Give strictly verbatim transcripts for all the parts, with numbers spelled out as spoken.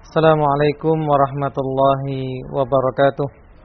Assalamualaikum warahmatullahi wabarakatuh.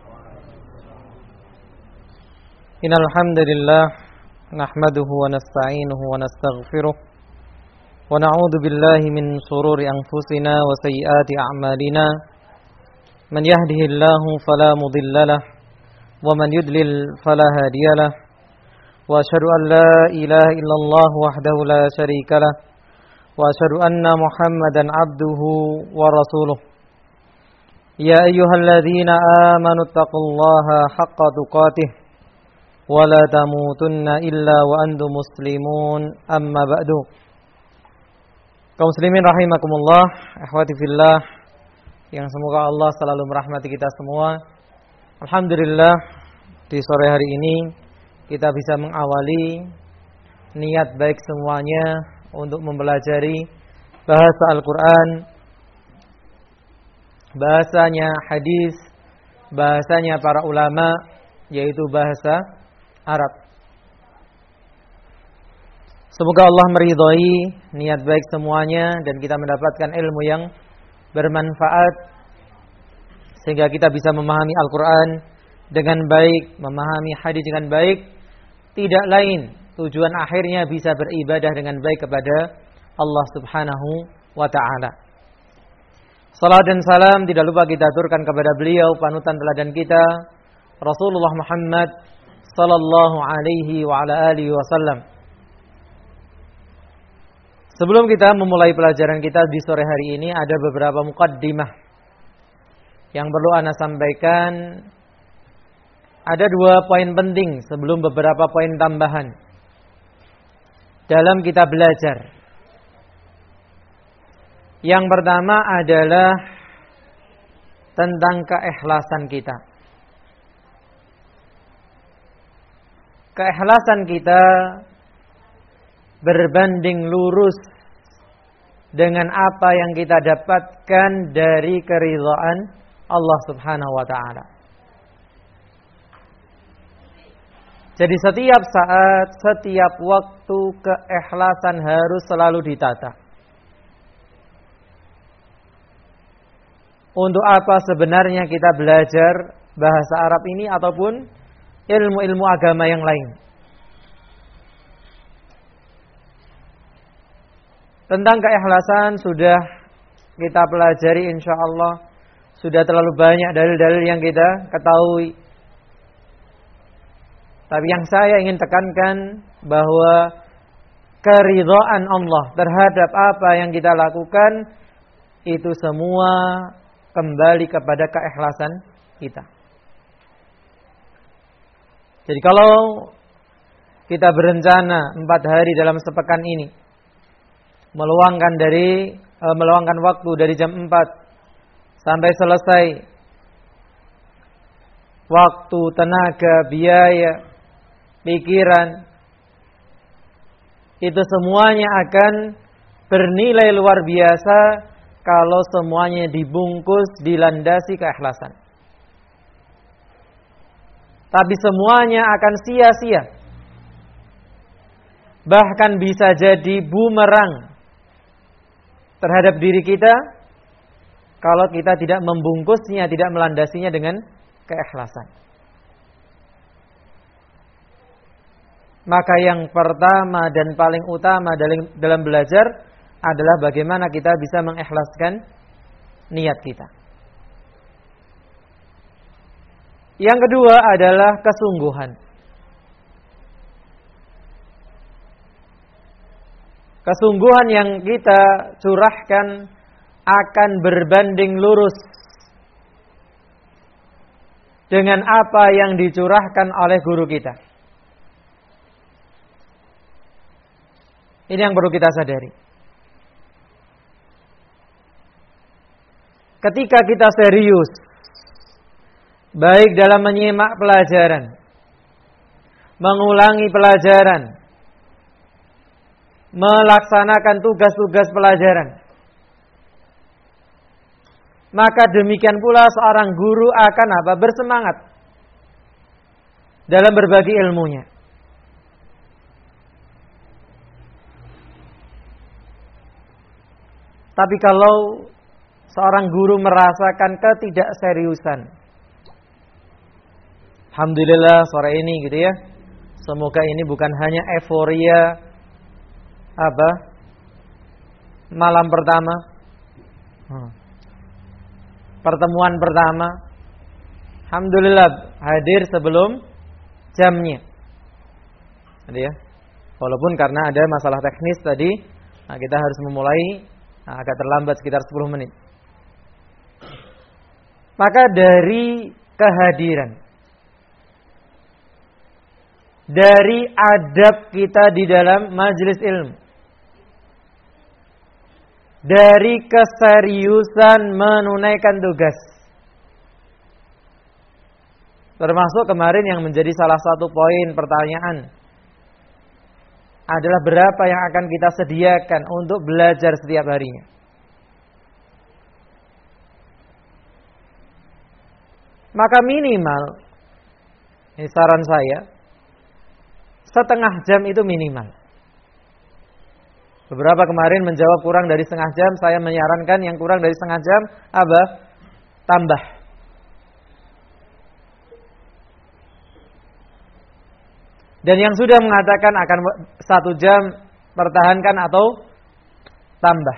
Innal hamdalillah nahmaduhu wa nasta'inuhu wa nastaghfiruh wa na'udzu billahi min shururi anfusina wa sayyiati a'malina. Man yahdihillahu fala mudhillalah wa man yudlil fala hadiyalah. Wa asyhadu an la ilaha illallah wahdahu la syarikalah wa asyhadu anna Muhammadan abduhu wa rasuluh. Ya ayyuhalladzina amanu taqullaha haqqa tuqatih wa la tamutunna illa wa antum muslimun, amma ba'du. Kaum muslimin rahimakumullah, ikhwati fillah yang semoga Allah selalu merahmati kita semua. Alhamdulillah, di sore hari ini kita bisa mengawali niat baik semuanya untuk mempelajari bahasa Al-Quran, bahasanya hadis, bahasanya para ulama, yaitu bahasa Arab. Semoga Allah meridhai niat baik semuanya dan kita mendapatkan ilmu yang bermanfaat sehingga kita bisa memahami Al-Quran dengan baik, memahami hadis dengan baik. Tidak lain tujuan akhirnya bisa beribadah dengan baik kepada Allah Subhanahu wa ta'ala. Salat dan salam tidak lupa kita aturkan kepada beliau, panutan teladan kita, Rasulullah Muhammad sallallahu alaihi wa ala alihi wasallam. Sebelum kita memulai pelajaran kita di sore hari ini, ada beberapa muqaddimah yang perlu ana sampaikan. Ada dua poin penting sebelum beberapa poin tambahan dalam kita belajar. Yang pertama adalah tentang keikhlasan kita. Keikhlasan kita berbanding lurus dengan apa yang kita dapatkan dari keridhaan Allah Subhanahu wa ta'ala. Jadi setiap saat, setiap waktu keikhlasan harus selalu ditata. Untuk apa sebenarnya kita belajar bahasa Arab ini ataupun ilmu-ilmu agama yang lain? Tentang keikhlasan sudah kita pelajari, insya Allah sudah terlalu banyak dalil-dalil yang kita ketahui. Tapi yang saya ingin tekankan bahwa keridhaan Allah terhadap apa yang kita lakukan itu semua kembali kepada keikhlasan kita. Jadi kalau kita berencana empat hari dalam sepekan ini meluangkan dari e, meluangkan waktu dari jam empat sampai selesai, waktu, tenaga, biaya, pikiran, itu semuanya akan bernilai luar biasa kalau semuanya dibungkus, dilandasi keikhlasan. Tapi semuanya akan sia-sia. Bahkan bisa jadi bumerang terhadap diri kita kalau kita tidak membungkusnya, tidak melandasinya dengan keikhlasan. Maka yang pertama dan paling utama dalam, dalam belajar adalah bagaimana kita bisa mengikhlaskan niat kita. Yang kedua adalah kesungguhan. Kesungguhan yang kita curahkan akan berbanding lurus dengan apa yang dicurahkan oleh guru kita. Ini yang perlu kita sadari. Ketika kita serius, baik dalam menyimak pelajaran, mengulangi pelajaran, melaksanakan tugas-tugas pelajaran, maka demikian pula seorang guru akan apa? Bersemangat dalam berbagi ilmunya. Tapi kalau seorang guru merasakan ketidakseriusan. Alhamdulillah sore ini gitu ya. Semoga ini bukan hanya euforia apa? Malam pertama. Hmm. Pertemuan pertama. Alhamdulillah hadir sebelum jamnya. Tadi ya. Walaupun karena ada masalah teknis tadi, nah kita harus memulai nah, agak terlambat sekitar sepuluh menit. Maka dari kehadiran, dari adab kita di dalam majelis ilmu, dari keseriusan menunaikan tugas, termasuk kemarin yang menjadi salah satu poin pertanyaan adalah berapa yang akan kita sediakan untuk belajar setiap harinya. Maka minimal, ini saran saya, setengah jam itu minimal. Beberapa kemarin menjawab kurang dari setengah jam, saya menyarankan yang kurang dari setengah jam, apa? Tambah. Dan yang sudah mengatakan akan satu jam, pertahankan atau tambah.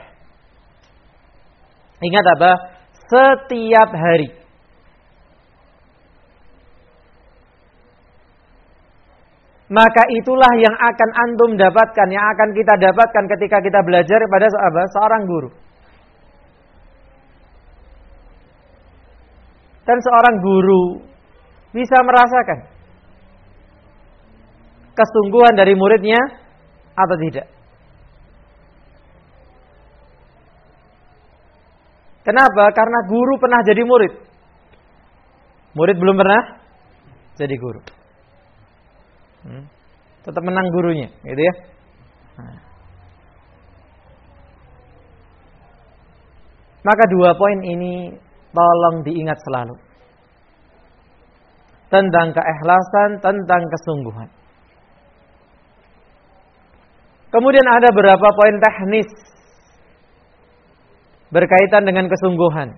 Ingat apa? Setiap hari. Maka itulah yang akan antum dapatkan, yang akan kita dapatkan ketika kita belajar pada apa? Seorang guru. Dan seorang guru bisa merasakan kesungguhan dari muridnya atau tidak. Kenapa? Karena guru pernah jadi murid. Murid belum pernah jadi guru. Hmm. Tetap menang gurunya, gitu ya. Nah. Maka dua poin ini tolong diingat selalu. Tentang keikhlasan, tentang kesungguhan. Kemudian ada beberapa poin teknis berkaitan dengan kesungguhan.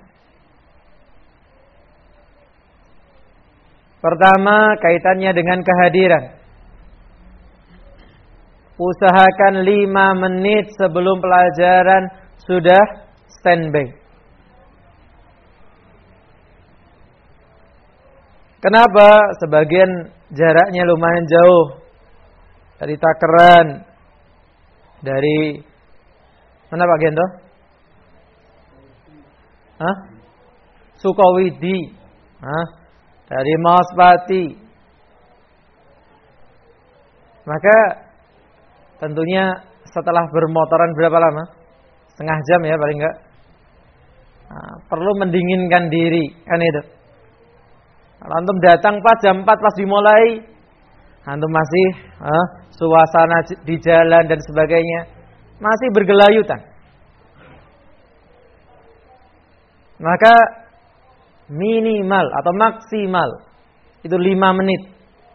Pertama, kaitannya dengan kehadiran. Usahakan lima menit sebelum pelajaran sudah standby. Kenapa? Sebagian jaraknya lumayan jauh. Dari Takeran, dari mana Pak Gento? Hah? Sukawidi. Hah? Dari Maospati. Maka tentunya setelah bermotoran berapa lama? Setengah jam ya paling enggak. Nah, perlu mendinginkan diri, kan itu. Kalau antum datang pas jam empat pas dimulai, antum masih eh, suasana di jalan dan sebagainya masih bergelayutan. Maka minimal atau maksimal itu lima menit.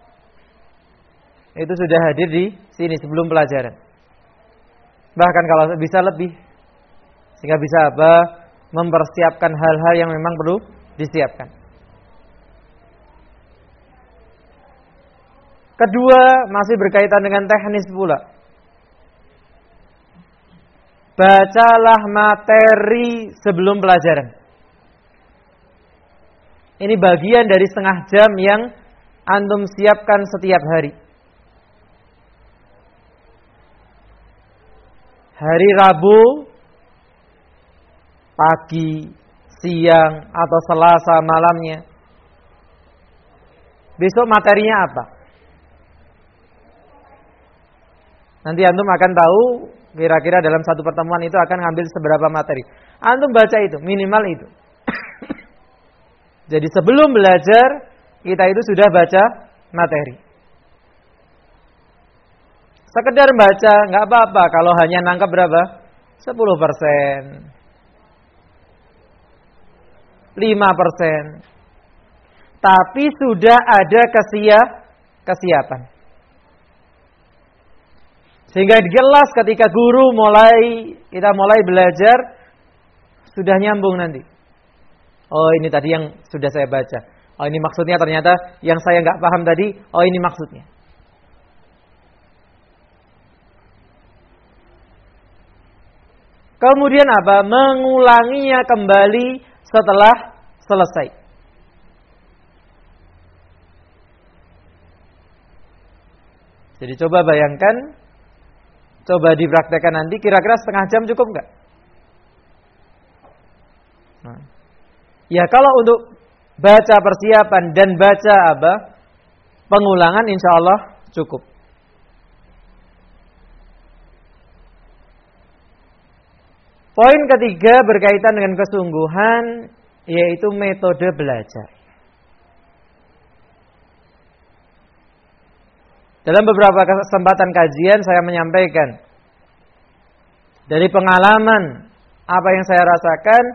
Itu sudah hadir di sini sebelum pelajaran. Bahkan kalau bisa lebih. Sehingga bisa apa? Mempersiapkan hal-hal yang memang perlu disiapkan. Kedua, masih berkaitan dengan teknis pula. Bacalah materi sebelum pelajaran. Ini bagian dari setengah jam yang antum siapkan setiap hari. Hari Rabu, pagi, siang, atau Selasa malamnya. Besok materinya apa? Nanti antum akan tahu kira-kira dalam satu pertemuan itu akan ngambil seberapa materi. Antum baca itu, minimal itu. Jadi sebelum belajar, kita itu sudah baca materi. Sekedar baca, nggak apa-apa kalau hanya nangkap berapa? sepuluh persen. lima persen. Tapi sudah ada kesiap, kesiapan. Sehingga jelas ketika guru mulai, kita mulai belajar, sudah nyambung nanti. Oh ini tadi yang sudah saya baca. Oh ini maksudnya, ternyata yang saya nggak paham tadi. Oh ini maksudnya. Kemudian apa? Mengulanginya kembali setelah selesai. Jadi coba bayangkan, coba dipraktekkan nanti, kira-kira setengah jam cukup nggak? Nah. Ya kalau untuk baca persiapan dan baca apa? Pengulangan insya Allah cukup. Poin ketiga berkaitan dengan kesungguhan, yaitu metode belajar. Dalam beberapa kesempatan kajian saya menyampaikan dari pengalaman apa yang saya rasakan,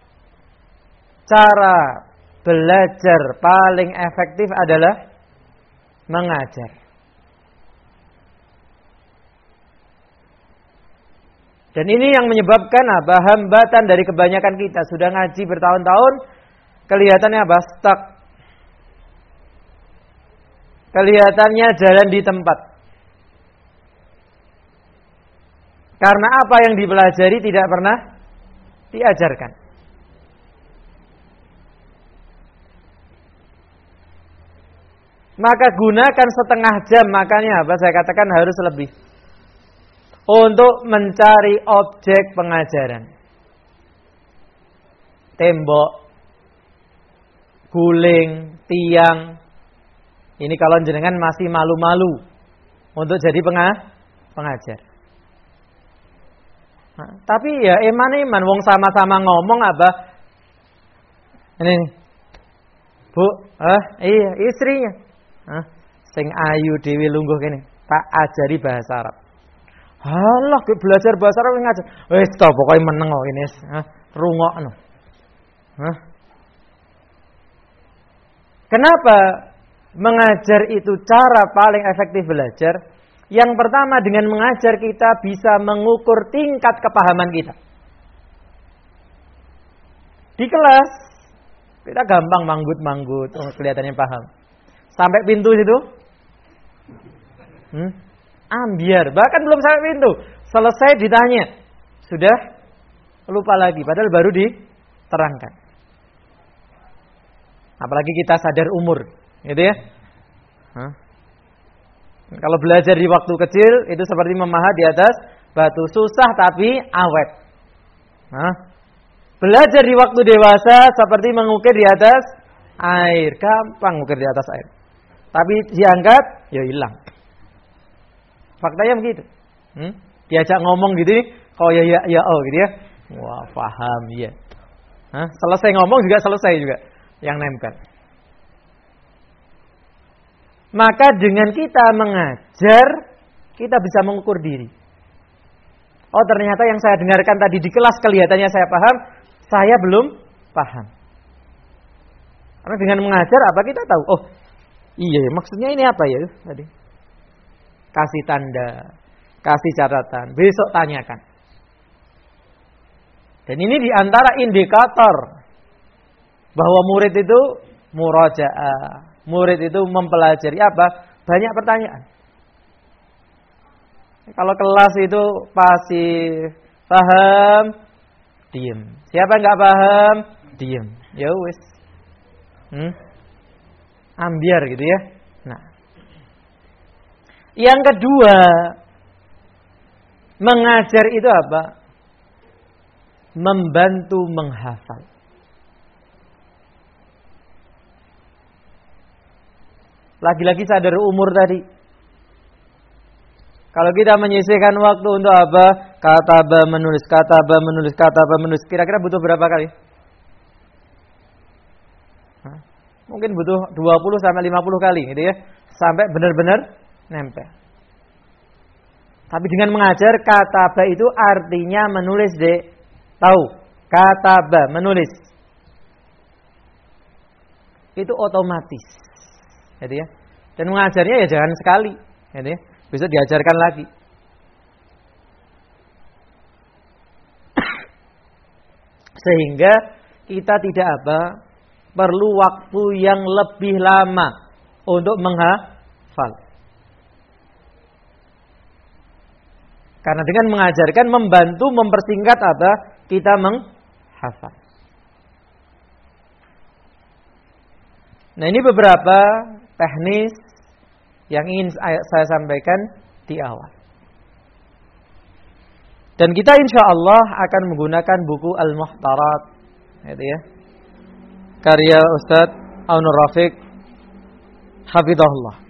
cara belajar paling efektif adalah mengajar. Dan ini yang menyebabkan apa? Hambatan dari kebanyakan kita sudah ngaji bertahun-tahun, kelihatannya apa? Stuck. Kelihatannya jalan di tempat. Karena apa yang dipelajari tidak pernah diajarkan. Maka gunakan setengah jam, makanya apa? Saya katakan harus lebih. Untuk mencari objek pengajaran. Tembok, guling, tiang. Ini kalau jenengan masih malu-malu untuk jadi pengajar. Nah, tapi ya eman-eman wong sama-sama ngomong apa? Ini Bu, ah iya istrinya. Ah, sing ayu dewi lungguh kene, tak ajari bahasa Arab. Halah, belajar bahasa Arab ngajar. Wis to pokoke meneng kok ini, ah, rungokno. Hah? Kenapa mengajar itu cara paling efektif belajar? Yang pertama, dengan mengajar kita bisa mengukur tingkat kepahaman kita. Di kelas kita gampang manggut-manggut, oh, kelihatannya paham. Sampai pintu situ, hmm? ambiar. Bahkan belum sampai pintu, selesai ditanya, sudah lupa lagi. Padahal baru diterangkan. Apalagi kita sadar umur, gitu ya. Hah? Kalau belajar di waktu kecil itu seperti memahat di atas batu, susah tapi awet. Hah? Belajar di waktu dewasa seperti mengukir di atas air, gampang mengukir di atas air. Tapi diangkat, ya hilang. Faktanya begitu. Hmm? Diajak ngomong gitu nih, kok ya ya ya oh gitu ya. Wah, paham ya. Hah? Selesai ngomong juga selesai juga yang nempel. Maka dengan kita mengajar, kita bisa mengukur diri. Oh, ternyata yang saya dengarkan tadi di kelas kelihatannya saya paham, saya belum paham. Karena dengan mengajar apa kita tahu? Oh, iya, maksudnya ini apa ya tadi? Kasih tanda, kasih catatan, besok tanyakan. Dan ini diantara indikator bahwa murid itu murajaah, murid itu mempelajari apa? Banyak pertanyaan. Kalau kelas itu pasif, paham, diem. Siapa nggak paham, diem. Ya wis, hmm? ambiar gitu ya. Nah, yang kedua, mengajar itu apa? Membantu menghafal. Lagi-lagi sadar umur tadi. Kalau kita menyisihkan waktu untuk apa? Kataba menulis, kataba menulis, kataba menulis. Kira-kira butuh berapa kali? Hah? Mungkin butuh dua puluh sampai lima puluh kali gitu ya. Sampai benar-benar nempel. Tapi dengan mengajar, kataba itu artinya menulis, Dek. Tahu? Kataba, menulis. Itu otomatis. Gitu ya. Dan mengajarnya ya jangan sekali, gitu ya. Besok diajarkan lagi. Sehingga kita tidak apa? Perlu waktu yang lebih lama untuk menghafal. Karena dengan mengajarkan membantu mempersingkat apa? Kita menghafal. Nah, ini beberapa teknis yang ingin saya sampaikan di awal. Dan kita insya Allah akan menggunakan buku Al-Muhtarat, gitu ya, karya Ustadz Aunur Rafiq Hafizahullah.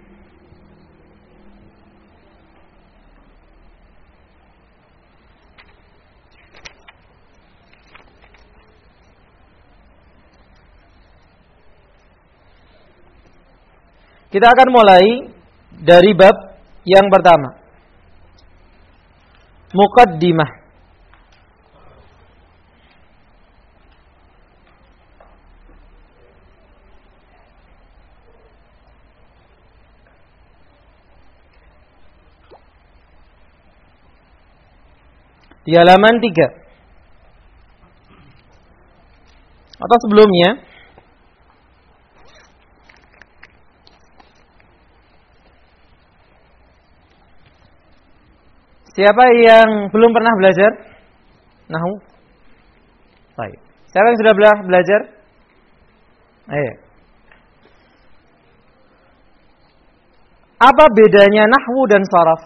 Kita akan mulai dari bab yang pertama, Muqaddimah. Di halaman tiga. Atau sebelumnya, siapa yang belum pernah belajar nahwu? Baik. Siapa yang sudah belajar? Ayo. Apa bedanya nahwu dan sharaf?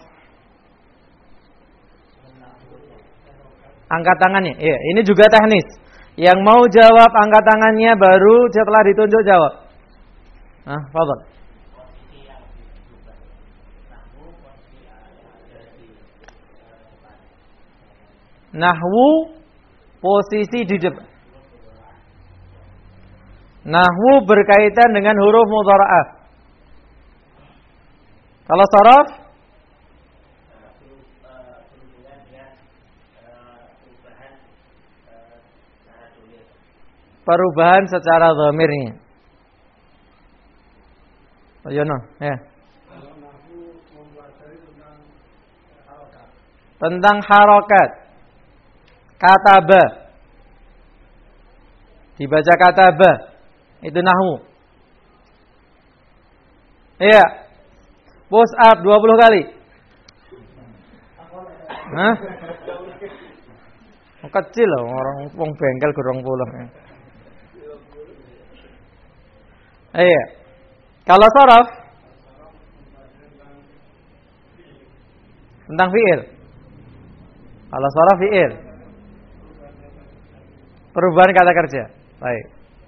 Angkat tangannya. Iya, ini juga teknis. Yang mau jawab angkat tangannya, baru setelah ditunjuk jawab. Ah, fadhal. Nahwu posisi di depan. Nahwu berkaitan dengan huruf mudhara'ah. Kalau sharaf, perubahan secara dhamirnya. Oh, Yono, ya. Tentang harokat. Kataba. Dibaca kataba. Itu nahwu. Iya. Push up dua puluh kali. Hah? Kecil loh, orang wong bengkel gerong puluh. Iya. Kalau sharaf tentang fi'il. Kalau sharaf fi'il. Perubahan kata kerja. Baik.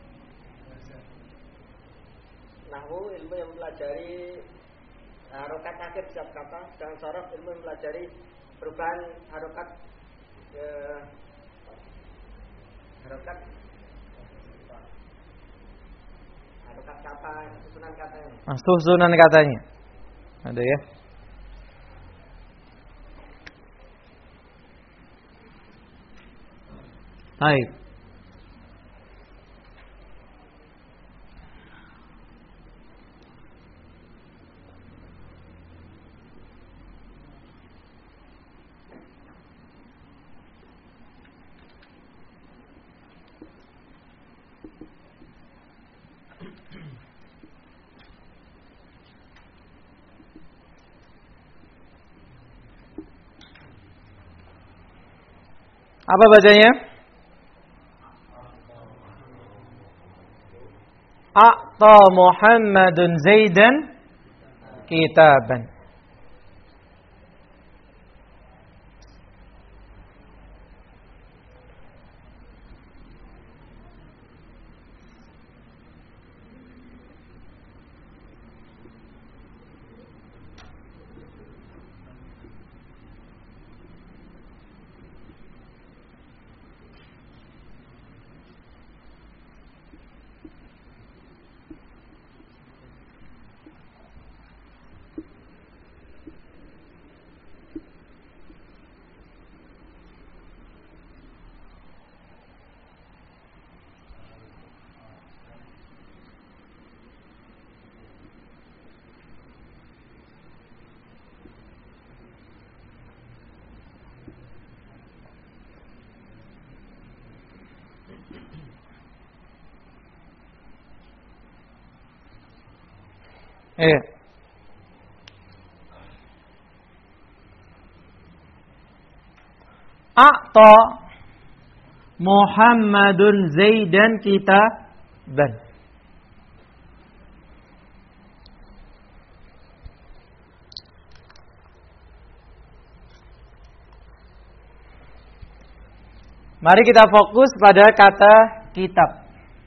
Nahwu ilmu yang mempelajari harokat akhir setiap kata, sedangkan sharaf ilmu yang mempelajari perubahan harokat eh, harokat harokat kata, susunan katanya. Nah, susunan katanya. Ada ya. Baik. Apa bacanya? A'ta Muhammadun Zaidan kitaban. Iya. A'ta Muhammadun Zaidan kitaban. Mari kita fokus pada kata kitab.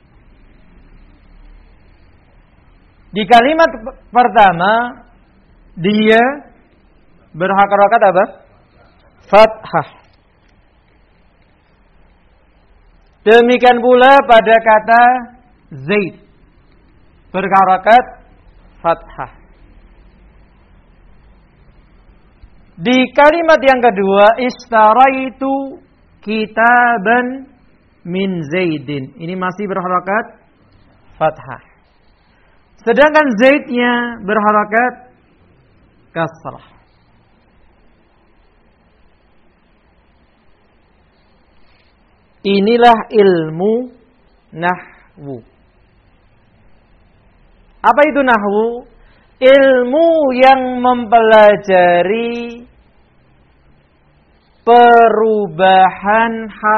Di kalimat pertama dia berharokat apa? Fathah. Demikian pula pada kata Zaid berharokat fathah. Di kalimat yang kedua istaraitu kitaban min Zaidin. Ini masih berharokat fathah. Sedangkan Zaidnya berharokat kasrah. Inilah ilmu nahwu. Apa itu nahwu? Ilmu yang mempelajari perubahan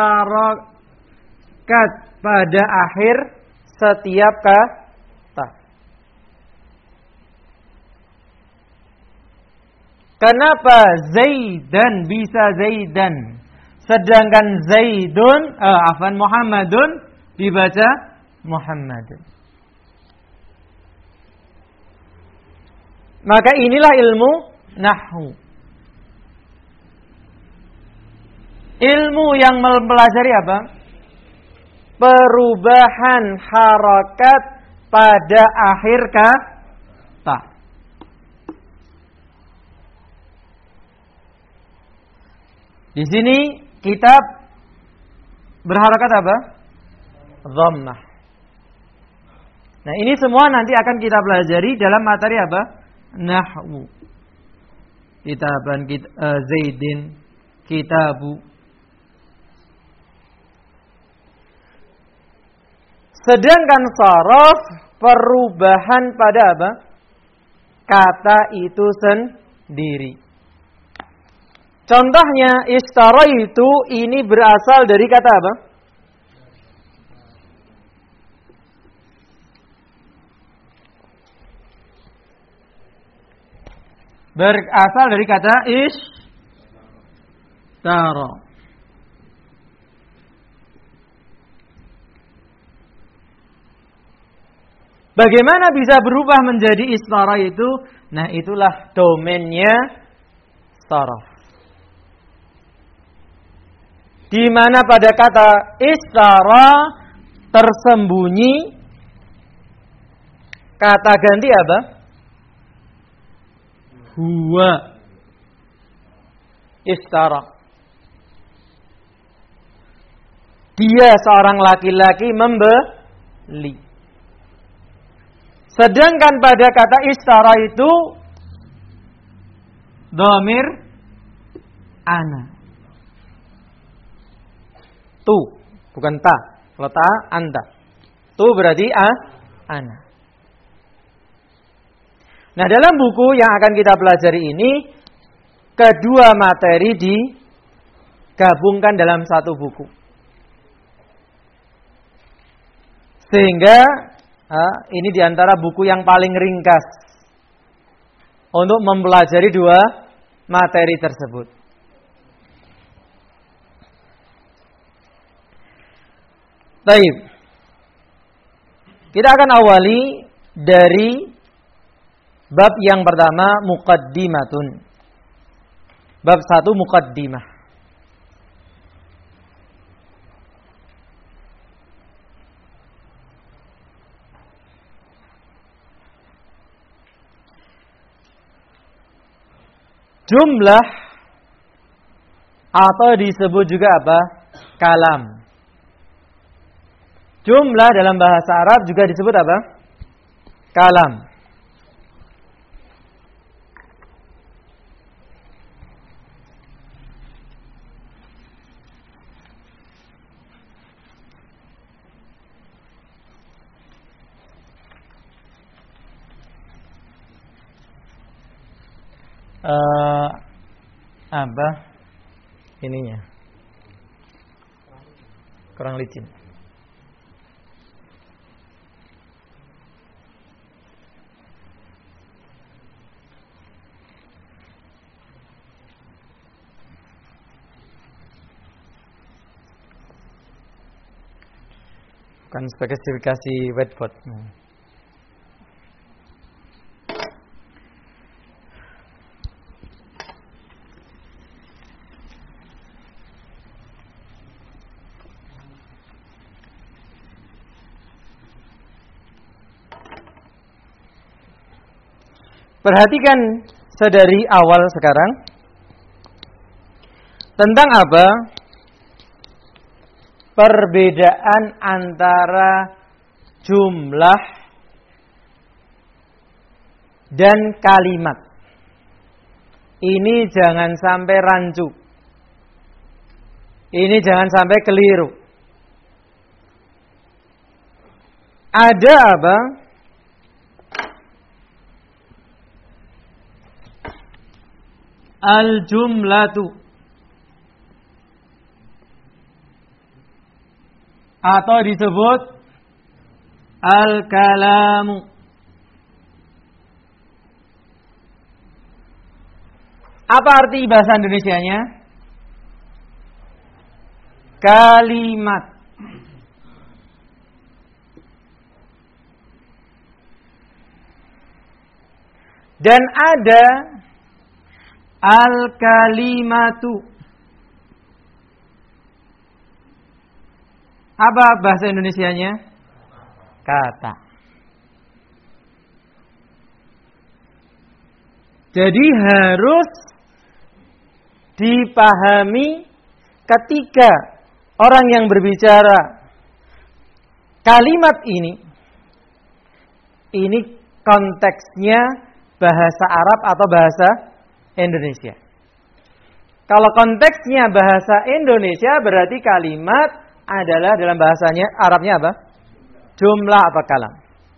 harokat pada akhir setiap kata. Kenapa Zaidan bisa Zaidan, sedangkan Zaidun, eh, afan Muhammadun dibaca Muhammadun? Maka inilah ilmu nahwu. Ilmu yang mempelajari apa? Perubahan harokat pada akhir kata. Di sini kitab berharokat apa? Dhammah. Nah, ini semua nanti akan kita pelajari dalam materi apa? Nahwu. Kitaban kit, uh, Zaidin, kitabu. Sedangkan sharaf perubahan pada apa? Kata itu sendiri. Contohnya istaraitu ini berasal dari kata apa? Berasal dari kata ishtara. Bagaimana bisa berubah menjadi istara itu? Nah, itulah domainnya saraf. Di mana pada kata istara tersembunyi kata ganti apa? Huwa. Istara. Dia seorang laki-laki membeli. Sedangkan pada kata istara itu dhamir ana. Tu, bukan ta. Kalau ta, anta. Tu berarti a, ana. Nah, dalam buku yang akan kita pelajari ini, kedua materi digabungkan dalam satu buku. Sehingga uh, ini diantara buku yang paling ringkas untuk mempelajari dua materi tersebut. Baik. Kita akan awali dari bab yang pertama, muqaddimatun. Bab satu, muqaddimah. Jumlah atau disebut juga apa? Kalam. Jumlah dalam bahasa Arab juga disebut apa? Kalam. uh, apa ininya kurang licin. Bukan spesifikasi whiteboard. Hmm. Perhatikan sedari awal sekarang tentang apa? Perbedaan antara jumlah dan kalimat. Ini jangan sampai rancu. Ini jangan sampai keliru. Ada apa? Al-jumlatu atau disebut al-kalamu. Apa arti bahasa Indonesianya? Kalimat. Dan ada al-kalimatu. Apa bahasa Indonesianya? Kata. Jadi harus dipahami ketika orang yang berbicara kalimat ini, ini konteksnya bahasa Arab atau bahasa Indonesia. Kalau konteksnya bahasa Indonesia berarti kalimat adalah dalam bahasanya Arabnya apa? Jumlah atau kalam.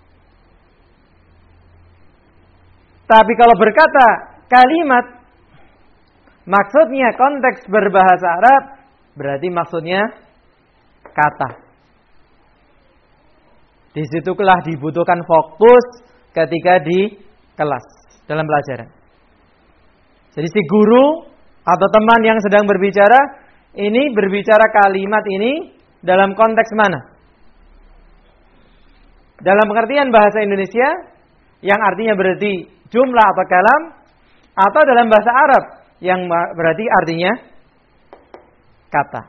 Tapi kalau berkata kalimat maksudnya konteks berbahasa Arab berarti maksudnya kata. Disitulah dibutuhkan fokus ketika di kelas dalam pelajaran. Jadi si guru atau teman yang sedang berbicara ini berbicara kalimat ini dalam konteks mana? Dalam pengertian bahasa Indonesia yang artinya berarti jumlah atau kalam, atau dalam bahasa Arab yang berarti artinya kata.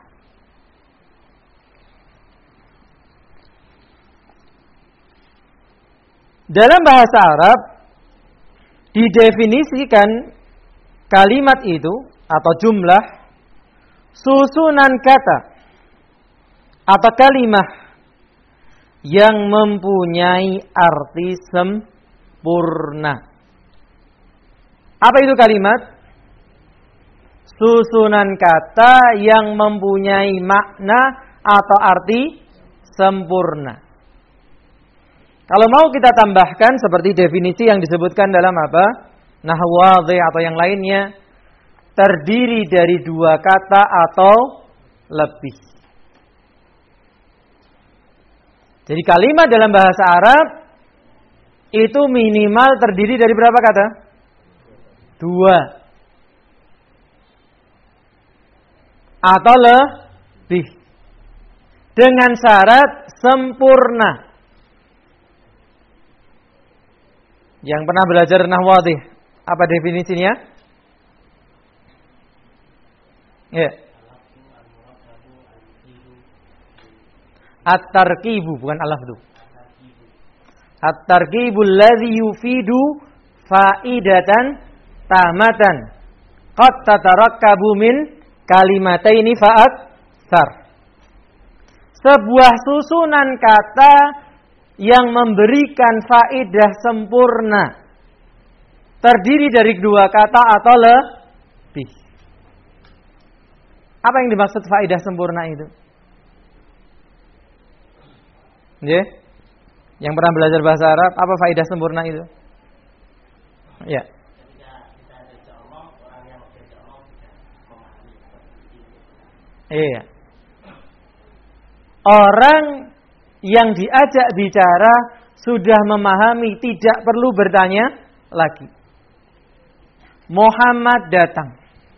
Dalam bahasa Arab didefinisikan kalimat itu atau jumlah susunan kata atau kalimat yang mempunyai arti sempurna. Apa itu kalimat? Susunan kata yang mempunyai makna atau arti sempurna. Kalau mau kita tambahkan seperti definisi yang disebutkan dalam apa? Nahwu wadhi atau yang lainnya, terdiri dari dua kata atau lebih. Jadi kalimat dalam bahasa Arab itu minimal terdiri dari berapa kata? Dua. Atau lebih. Dengan syarat sempurna. Yang pernah belajar nahwu wadhi, apa definisinya? Ya. At-tarkibu bukan al-lafdu. At-tarkibul ladzi yufidu faidatan tamatan qad tatarakkabu min kalimataini fa'aktsar. Sebuah susunan kata yang memberikan faedah sempurna terdiri dari dua kata atau lebih. Apa yang dimaksud faedah sempurna itu? Ya. Yang pernah belajar bahasa Arab, apa faedah sempurna itu? Ya. Ketika kita ada seorang Iya. Orang yang diajak bicara sudah memahami, tidak perlu bertanya lagi. Muhammad datang.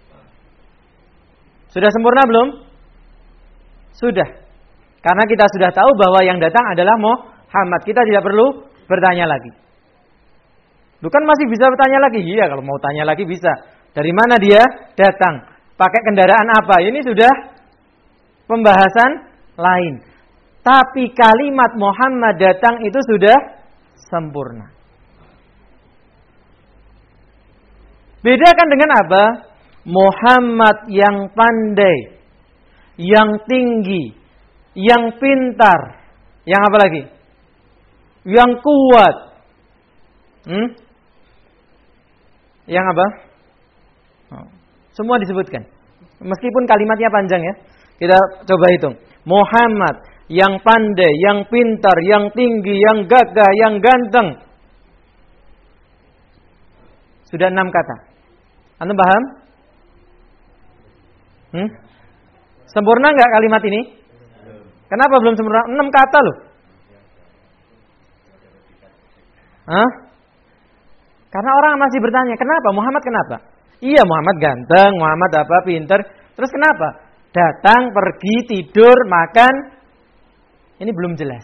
Sudah sempurna belum? Sudah. Karena kita sudah tahu bahwa yang datang adalah Muhammad. Kita tidak perlu bertanya lagi. Bukan masih bisa bertanya lagi? Iya, kalau mau tanya lagi bisa. Dari mana dia datang? Pakai kendaraan apa? Ini sudah pembahasan lain. Tapi kalimat Muhammad datang itu sudah sempurna. Bedakan dengan apa? Muhammad yang pandai, yang tinggi, yang pintar, yang apa lagi? Yang kuat. Hmm? Yang apa? Oh. Semua disebutkan. Meskipun kalimatnya panjang ya. Kita coba hitung. Muhammad yang pandai, yang pintar, yang tinggi, yang gagah, yang ganteng. Sudah enam kata. Anda paham? Hmm? Sempurna nggak kalimat ini? Kenapa belum sempurna? Enam kata loh. Hah? Karena orang masih bertanya, kenapa? Muhammad kenapa? Iya, Muhammad ganteng, Muhammad apa, pintar. Terus kenapa? Datang, pergi, tidur, makan. Ini belum jelas.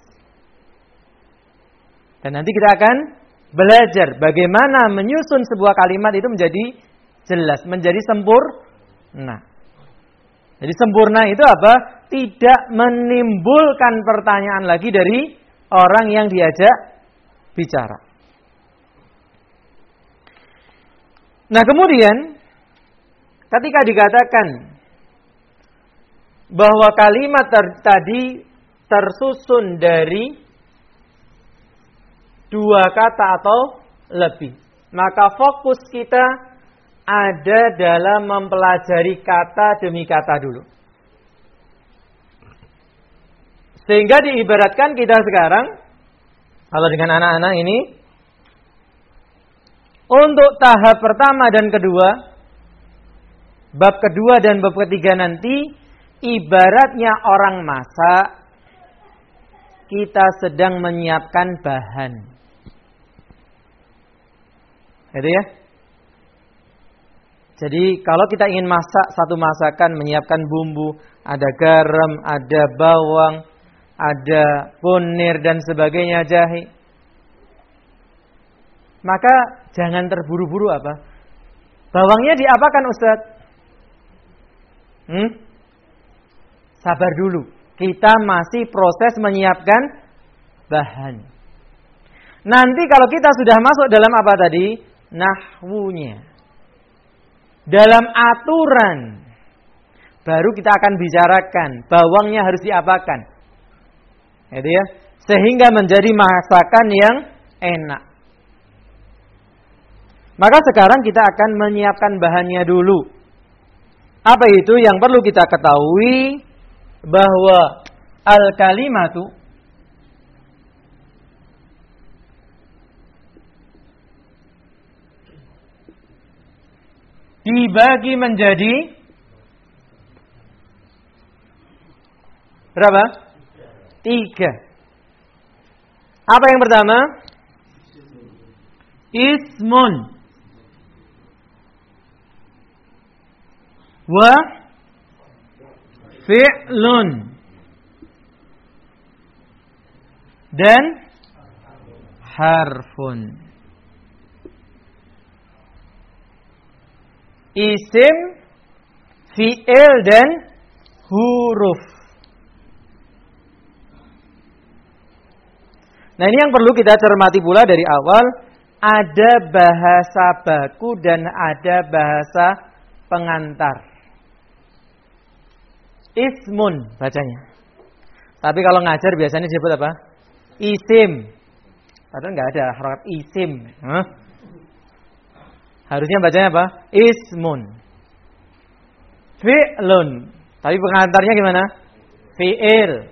Dan nanti kita akan belajar bagaimana menyusun sebuah kalimat itu menjadi jelas, menjadi sempurna. Jadi sempurna itu apa? Tidak menimbulkan pertanyaan lagi dari orang yang diajak bicara. Nah kemudian ketika dikatakan bahwa kalimat ter- tadi tersusun dari dua kata atau lebih, maka fokus kita ada dalam mempelajari kata demi kata dulu. Sehingga diibaratkan kita sekarang, kalau dengan anak-anak ini, untuk tahap pertama dan kedua, bab kedua dan bab ketiga nanti, ibaratnya orang masak, kita sedang menyiapkan bahan. Gitu ya. Jadi kalau kita ingin masak satu masakan, menyiapkan bumbu, ada garam, ada bawang, ada kunir dan sebagainya, jahe. Maka jangan terburu-buru apa? Bawangnya diapakan Ustaz? Hmm? Sabar dulu. Kita masih proses menyiapkan bahan. Nanti kalau kita sudah masuk dalam apa tadi? Nahwunya. Dalam aturan. Baru kita akan bicarakan bawangnya harus diapakan. Gitu ya. Sehingga menjadi masakan yang enak. Maka sekarang kita akan menyiapkan bahannya dulu. Apa itu yang perlu kita ketahui? Bahwa al-kalimatu dibagi menjadi berapa? Tiga. Apa yang pertama? Ismun wa fi'lun dan harfun. Isim, fi'il dan huruf. Nah ini yang perlu kita cermati pula dari awal. Ada bahasa baku dan ada bahasa pengantar. Ismun bacanya. Tapi kalau ngajar biasanya disebut apa? Isim. Padahal nggak ada harokat isim. Huh? Harusnya bacanya apa? Ismun. Fi'lun. Tapi pengantarnya gimana? Fi'il.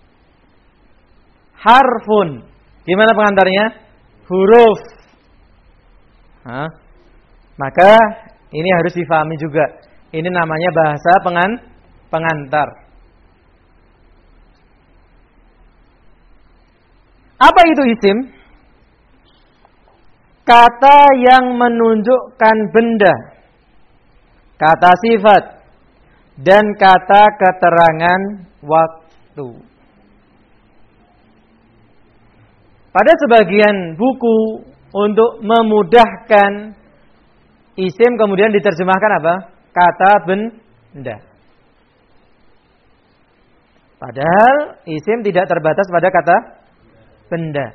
Harfun. Gimana pengantarnya? Huruf. Hah? Maka ini harus difahami juga. Ini namanya bahasa pengan, pengantar. Apa itu isim? Kata yang menunjukkan benda, kata sifat, dan kata keterangan waktu. Pada sebagian buku untuk memudahkan isim kemudian diterjemahkan apa? Kata benda. Padahal isim tidak terbatas pada kata benda.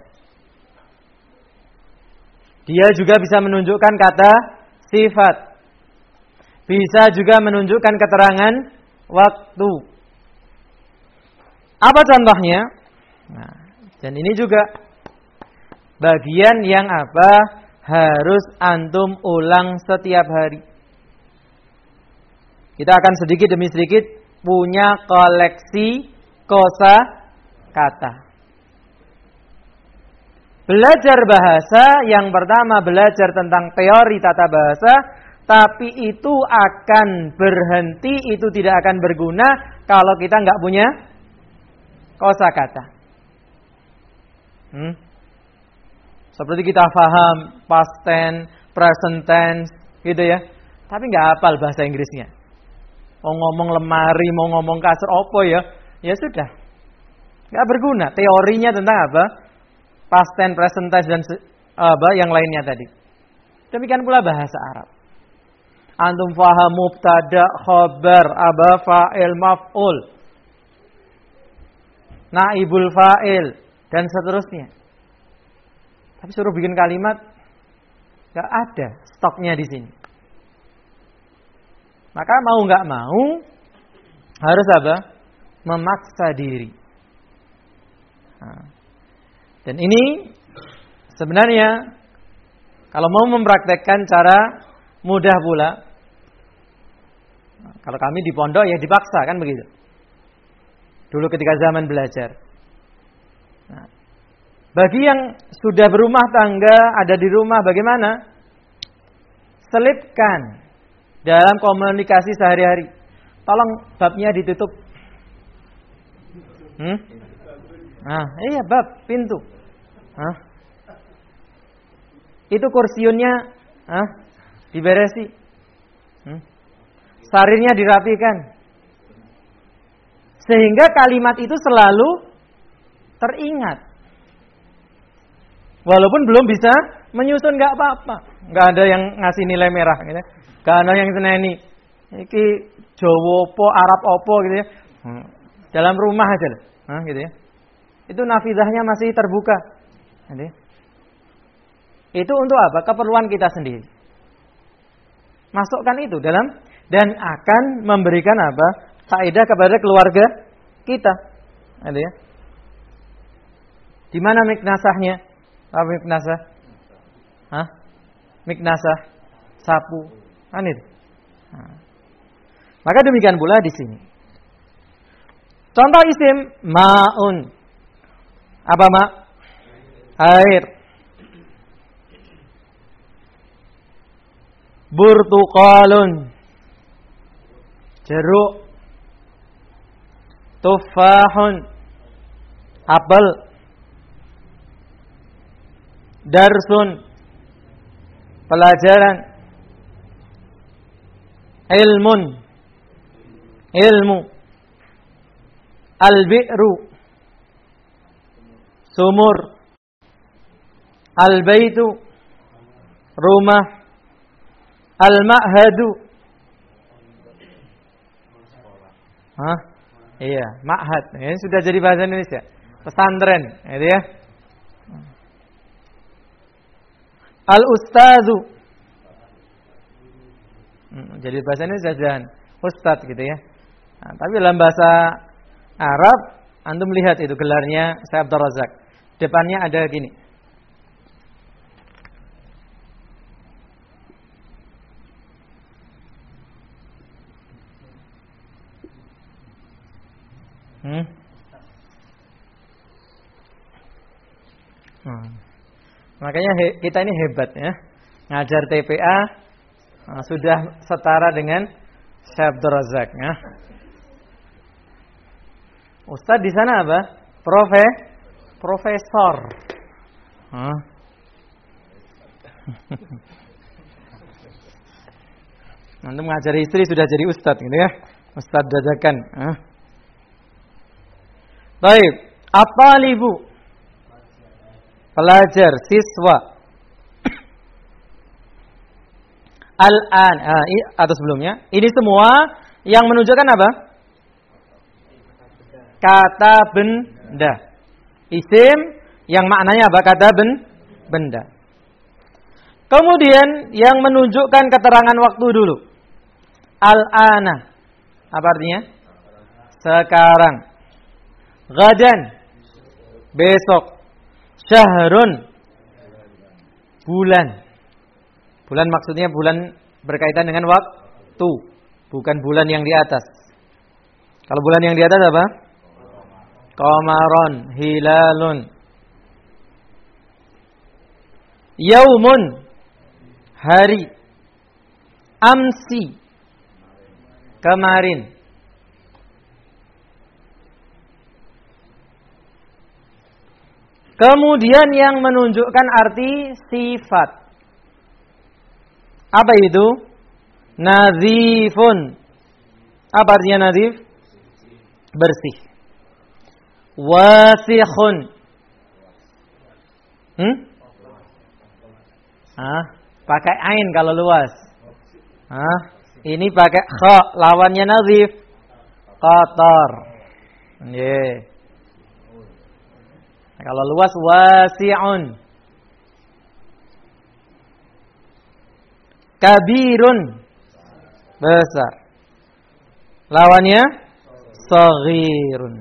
Dia juga bisa menunjukkan kata sifat. Bisa juga menunjukkan keterangan waktu. Apa contohnya? Nah, dan ini juga bagian yang apa harus antum ulang setiap hari. Kita akan sedikit demi sedikit punya koleksi kosa kata. Belajar bahasa yang pertama belajar tentang teori tata bahasa, tapi itu akan berhenti, itu tidak akan berguna kalau kita nggak punya kosakata. Hmm? Seperti kita paham past tense, present tense, gitu ya. Tapi nggak hafal bahasa Inggrisnya. Mau ngomong lemari, mau ngomong kasur, opo ya, ya sudah, nggak berguna. Teorinya tentang apa? Past tense, present tense dan apa yang lainnya tadi. Demikian pula bahasa Arab. Antum faham mubtada, khabar, aba, fa'il, maf'ul, naibul fa'il dan seterusnya. Tapi suruh bikin kalimat, nggak ada stoknya di sini. Maka mau nggak mau harus apa? Memaksa diri. Nah, dan ini sebenarnya kalau mau mempraktekkan cara mudah pula. Nah, kalau kami di pondok ya dipaksa kan begitu. Dulu ketika zaman belajar. Nah, bagi yang sudah berumah tangga, ada di rumah, bagaimana? Selipkan dalam komunikasi sehari-hari. Tolong babnya ditutup. Hmm? Nah, iya bab, pintu. Hah? Itu kursiunnya hah? Diberesi. Hmm? Sarirnya dirapikan. Sehingga kalimat itu selalu teringat. Walaupun belum bisa menyusun, nggak apa-apa. Nggak ada yang ngasih nilai merah, gitu. Nggak ada yang seneni. Iki Jawa opo, Arab opo, gitu ya. Hmm. Dalam rumah aja, nah, gitu ya. Itu nafidahnya masih terbuka. Gitu. Itu untuk apa? Keperluan kita sendiri. Masukkan itu dalam dan akan memberikan apa? Faedah kepada keluarga kita. Gitu ya. Di mana miknasahnya? Apa miknasah? Hah? Miknasah, sapu, kan itu. Nah. Maka demikian pula di sini. Contoh isim ma'un. Apa ma? Air. Burtuqalun. Jeruk. Tufahun. Apel. Darsun. Pelajaran. Ilmun. Ilmu. Al-bi'ru. Sumur. Al-baitu. Rumah. Al-ma'hadu. Hah? Iya, ma'had. Ini sudah jadi bahasa Indonesia. Pesantren, gitu ya. Al-ustazu. Hmm, jadi bahasa Indonesia dan ustaz gitu ya. Nah, tapi dalam bahasa Arab, antum lihat itu gelarnya Syekh Abdul Razak. Depannya ada gini. Hmm. Hmm. Makanya he, kita ini hebat ya. Ngajar T P A nah, sudah setara dengan Syekh Abdul Razak ya. Ustadz di sana apa? Profe, profesor. Hah? Nanti mengajari istri sudah jadi ustadz gitu ya. Ustadz dadakan. Hah? Baik, apa ibu? Pelajar, siswa. Al-an, ah, atau sebelumnya. Ini semua yang menunjukkan apa? Kata benda. Isim yang maknanya apa? Kata ben, benda. Kemudian yang menunjukkan keterangan waktu dulu. Al-ana. Apa artinya? Sekarang. Gadan. Besok. Syahrun. Bulan. Bulan maksudnya bulan berkaitan dengan waktu. Bukan bulan yang di atas. Kalau bulan yang di atas apa? Qamaron. Hilalun. Yaumun. Hari. Amsi. Kemarin. Kemudian yang menunjukkan arti sifat. Apa itu? Nazifun. Apa artinya nazif? Bersih. Wasikhun. Hmm? Ah, pakai ain kalau luas. Ah, ini pakai kha, lawannya nazif. Qatar. Yeah. Kalau luas wasi'un. Kabirun. Besar. Lawannya saghirun.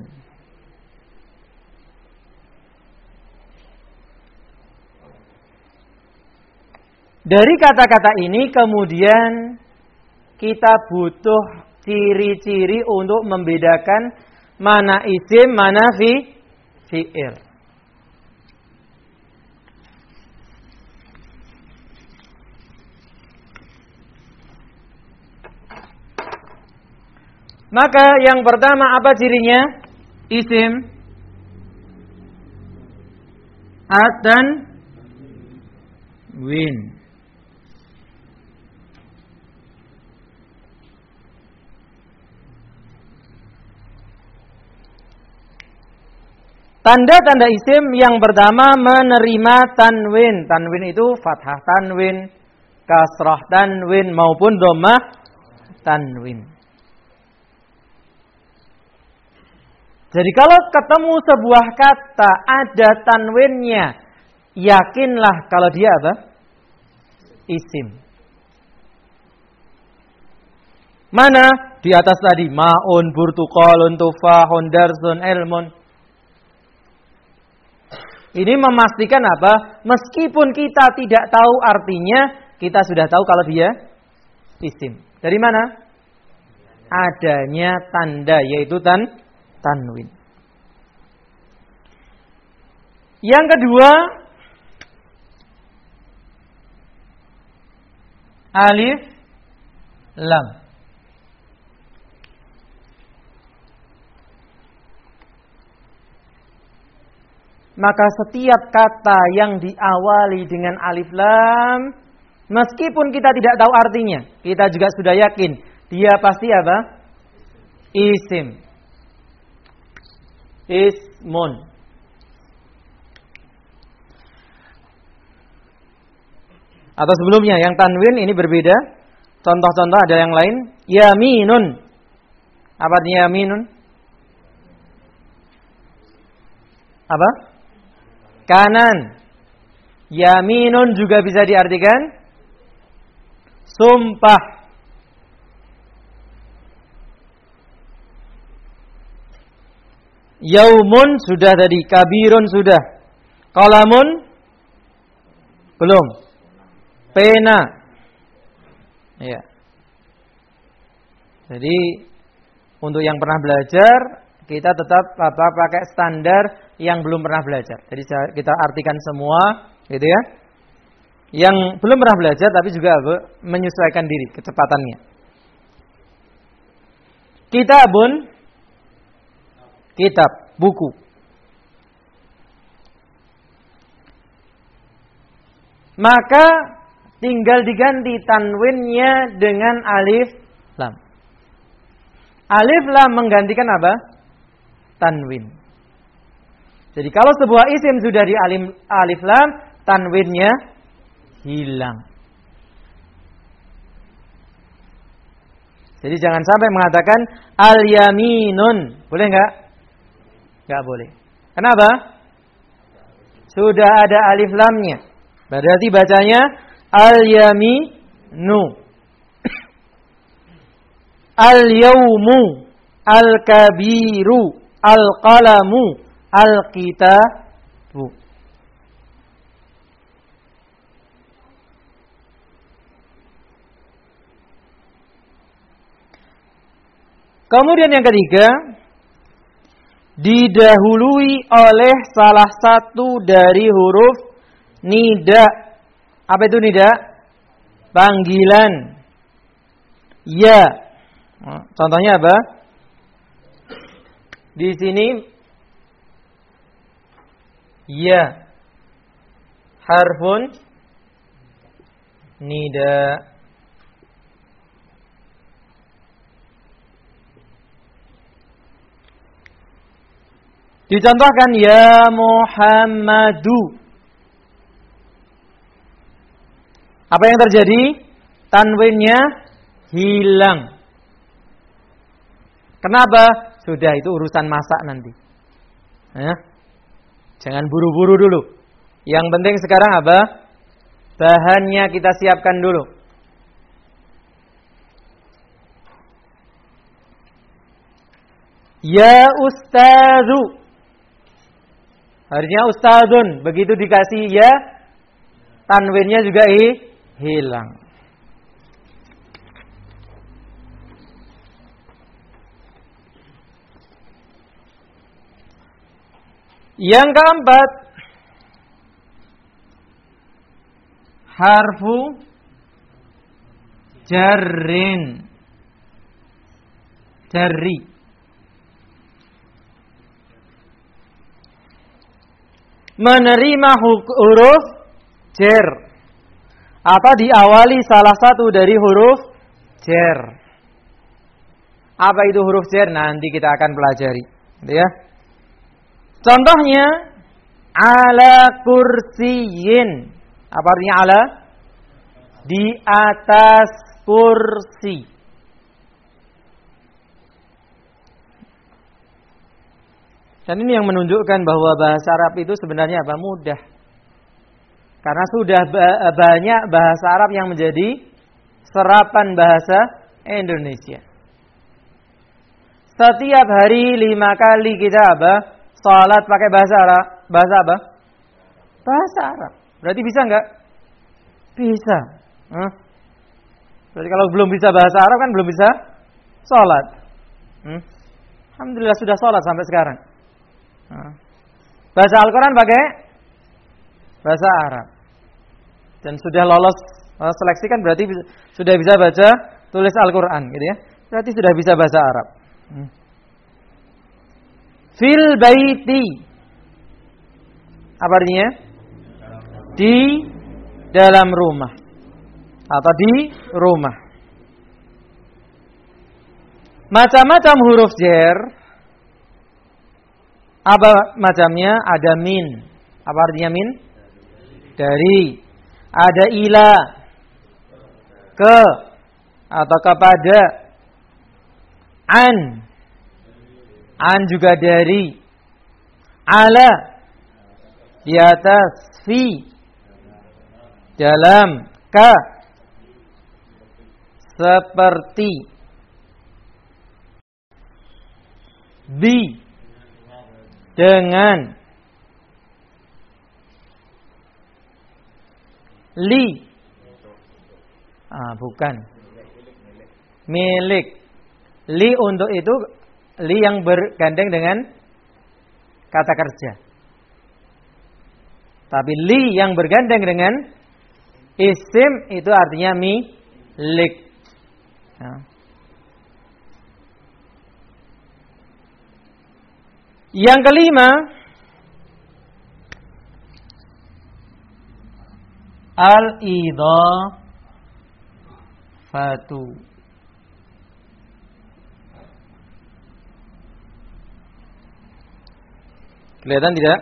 Dari kata-kata ini kemudian kita butuh ciri-ciri untuk membedakan mana isim, mana fi, fi'il. Maka yang pertama apa cirinya? Isim. At-tan win. Tanda-tanda isim yang pertama menerima tanwin. Tanwin itu fathah tanwin, kasrah tanwin maupun dhammah tanwin. Jadi kalau ketemu sebuah kata ada tanwinnya, yakinlah kalau dia apa? Isim. Mana? Di atas tadi. Ma'un, burtuqalun, tufahun, darsun, ilmun. Ini memastikan apa? Meskipun kita tidak tahu artinya, kita sudah tahu kalau dia isim. Dari mana? Adanya tanda, yaitu tan tanwin. Yang kedua, alif lam. Maka setiap kata yang diawali dengan alif lam, meskipun kita tidak tahu artinya, kita juga sudah yakin dia pasti apa? Isim. Ismun. Atau sebelumnya yang tanwin ini berbeda. Contoh-contoh ada yang lain. Yaminun. Apa artinya yaminun? Apa? Kanan. Yaminun juga bisa diartikan sumpah. Yaumun sudah tadi, kabirun sudah. Qalamun belum. Pena. Ya. Jadi untuk yang pernah belajar, kita tetap apa pakai standar yang belum pernah belajar. Jadi kita artikan semua, gitu ya. Yang belum pernah belajar tapi juga apa, menyesuaikan diri kecepatannya. Kitabun kitab, buku. Maka tinggal diganti tanwinnya dengan alif lam. Alif lam menggantikan apa? Tanwin. Jadi kalau sebuah isim sudah di alif lam, tanwinnya hilang. Jadi jangan sampai mengatakan al-yaminun. Boleh enggak? Enggak boleh. Kenapa? Sudah ada alif lamnya. Berarti bacanya al-yaminu. Al-yawmu, al-kabiru, al-qalamu, al-kitabu. Kemudian yang ketiga, didahului oleh salah satu dari huruf nida. Apa itu nida? Panggilan. Ya. Contohnya apa? Di sini ya. Harfun nida. Dicontohkan ya Muhammadu. Apa yang terjadi? Tanwinnya hilang. Kenapa? Sudah, itu urusan masak nanti. Ya. Jangan buru-buru dulu. Yang penting sekarang apa? Bahannya kita siapkan dulu. Ya Ustazu. Harusnya Ustadzun. Begitu dikasih ya, tanwinnya juga hi, hilang. Yang keempat, harfu jarrin. Jarri. Menerima huruf jer atau diawali salah satu dari huruf jer. Apa itu huruf jer? Nanti kita akan pelajari, gitu ya. Contohnya ala kursiyin. Apa artinya ala? Di atas kursi. Dan ini yang menunjukkan bahwa bahasa Arab itu sebenarnya apa? Mudah. Karena sudah banyak bahasa Arab yang menjadi serapan bahasa Indonesia. Setiap hari lima kali kita apa? Salat pakai bahasa Arab. Bahasa apa? Bahasa Arab. Berarti bisa enggak? Bisa. Huh? Berarti kalau belum bisa bahasa Arab kan belum bisa salat. Hmm? Alhamdulillah sudah salat sampai sekarang. Bahasa Al-Quran pakai bahasa Arab. Dan sudah lolos seleksi kan berarti sudah bisa baca tulis Al-Quran, gitu ya. Berarti sudah bisa bahasa Arab. Fil baiti. Apa artinya? Di dalam rumah. Atau di rumah. Macam-macam huruf jer. Apa macamnya? Ada min. Apa artinya min? Dari. Ada ila. Ke. Atau kepada. An. An juga dari. Ala. Di atas. Fi. Dalam. Ka. Seperti. Bi. Dengan. Li. Ah, bukan. Milik. Li untuk itu, li yang bergandeng dengan kata kerja. Tapi li yang bergandeng dengan isim itu artinya milik. Nah. Yang kelima, al-idhafatu. Kelihatan tidak?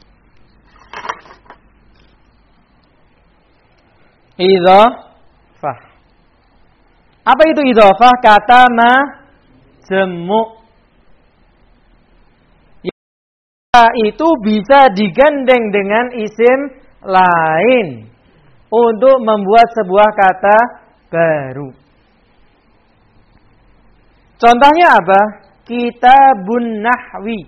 Idhafah. Apa itu idhafah? Kata majmu'. Itu bisa digandeng dengan isim lain untuk membuat sebuah kata baru. Contohnya apa? Kitabun nahwi.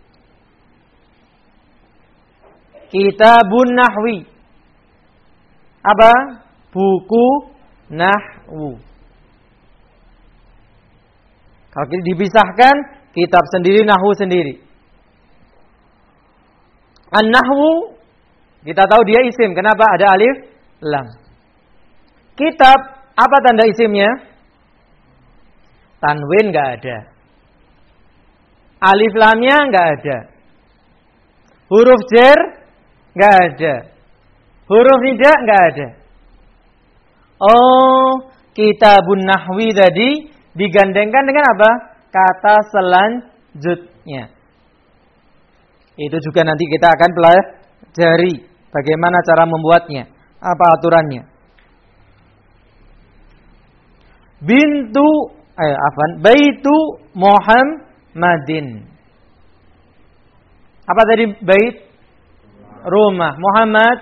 Kitabun nahwi. Apa? Buku nahwu. Kalau dipisahkan, kitab sendiri, nahwu sendiri. An-nahwu, kita tahu dia isim. Kenapa? Ada alif, lam. Kitab, apa tanda isimnya? Tanwin nggak ada. Alif lamnya nggak ada. Huruf jar nggak ada. Huruf nida nggak ada. Oh, kitabun nahwi tadi digandengkan dengan apa? Kata selanjutnya. Itu juga nanti kita akan pelajari bagaimana cara membuatnya, apa aturannya. Bintu, eh, afan, baitu Muhammadin. Apa tadi bait? Rumah. Muhammad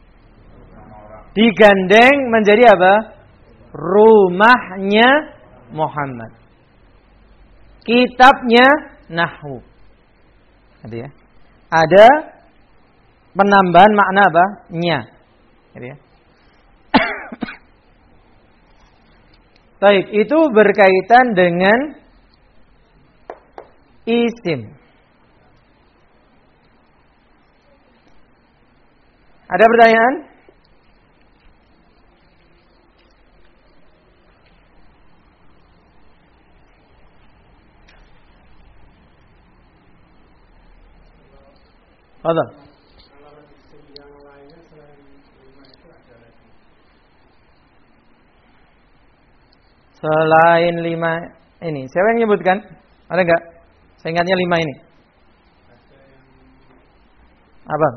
digandeng menjadi apa? Rumahnya Muhammad. Kitabnya nahwu. Gitu ya. Ada penambahan makna apa? Nya. Gitu ya. Baik, itu berkaitan dengan isim. Ada pertanyaan? Ada. Selain lima ini, siapa yang menyebutkan? Ada enggak? Saya ingatnya lima ini. Apa?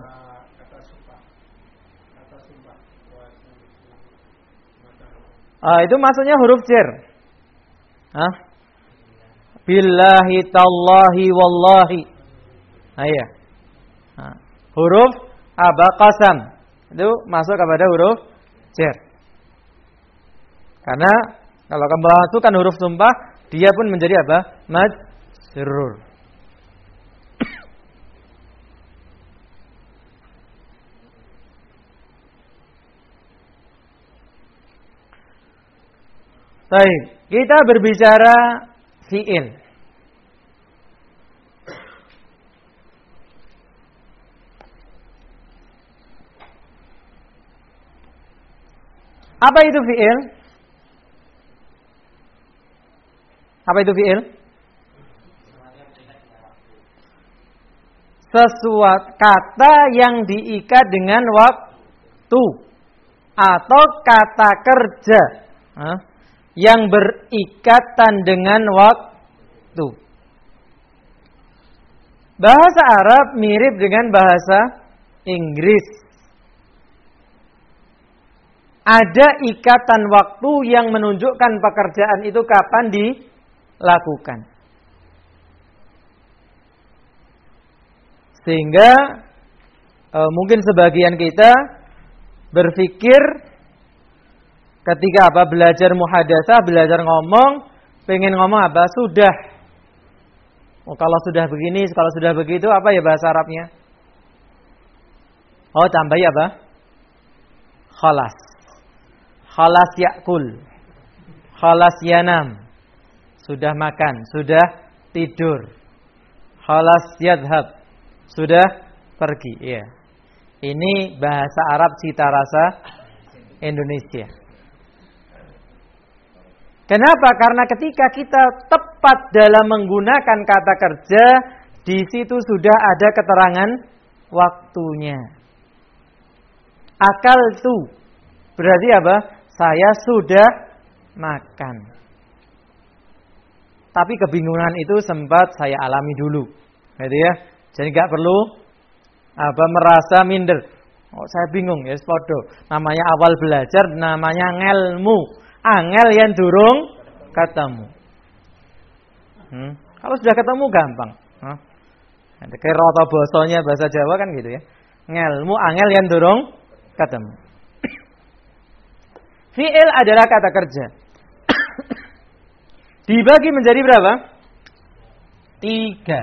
Ah, itu maksudnya huruf jar. Hah? Billahi tallahi wallahi. Ah, iya. Nah, huruf apa? Qasam. Itu masuk kepada huruf jar. Karena kalau kamu masukkan huruf sumpah, dia pun menjadi apa? Majrur. Baik, kita berbicara fi'il. Apa itu fi'il? Apa itu fi'il? Sesuatu kata yang diikat dengan waktu atau kata kerja. Hah? Yang berikatan dengan waktu. Bahasa Arab mirip dengan bahasa Inggris. Ada ikatan waktu yang menunjukkan pekerjaan itu kapan dilakukan. Sehingga e, mungkin sebagian kita berpikir ketika apa belajar muhadatsah, belajar ngomong, pengen ngomong apa? Sudah. Oh, kalau sudah begini, kalau sudah begitu, apa ya bahasa Arabnya? Oh, tambah ya apa? Khalas. Khalas yakul. Khalas yanam. Sudah makan, sudah tidur. Khalas yadhab. Sudah pergi. Iya. Ini bahasa Arab cita rasa Indonesia. Kenapa? Karena ketika kita tepat dalam menggunakan kata kerja, Di situ sudah ada keterangan waktunya. Akal tu berarti apa? Saya sudah makan. Tapi kebingungan itu sempat saya alami dulu, gitu ya. Jadi nggak perlu apa merasa minder. Oh, saya bingung ya, podo. Namanya awal belajar, namanya ngelmu. Angel yang durung ketemu. Hmm. Kalau sudah ketemu gampang. Huh? Kayak roto bosonya bahasa Jawa kan gitu ya. Ngelmu angel yang durung ketemu. Fi'il adalah kata kerja. Dibagi menjadi berapa? Tiga.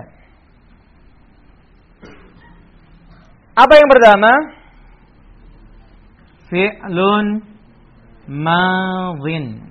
Apa yang pertama? Fi'lun madhin.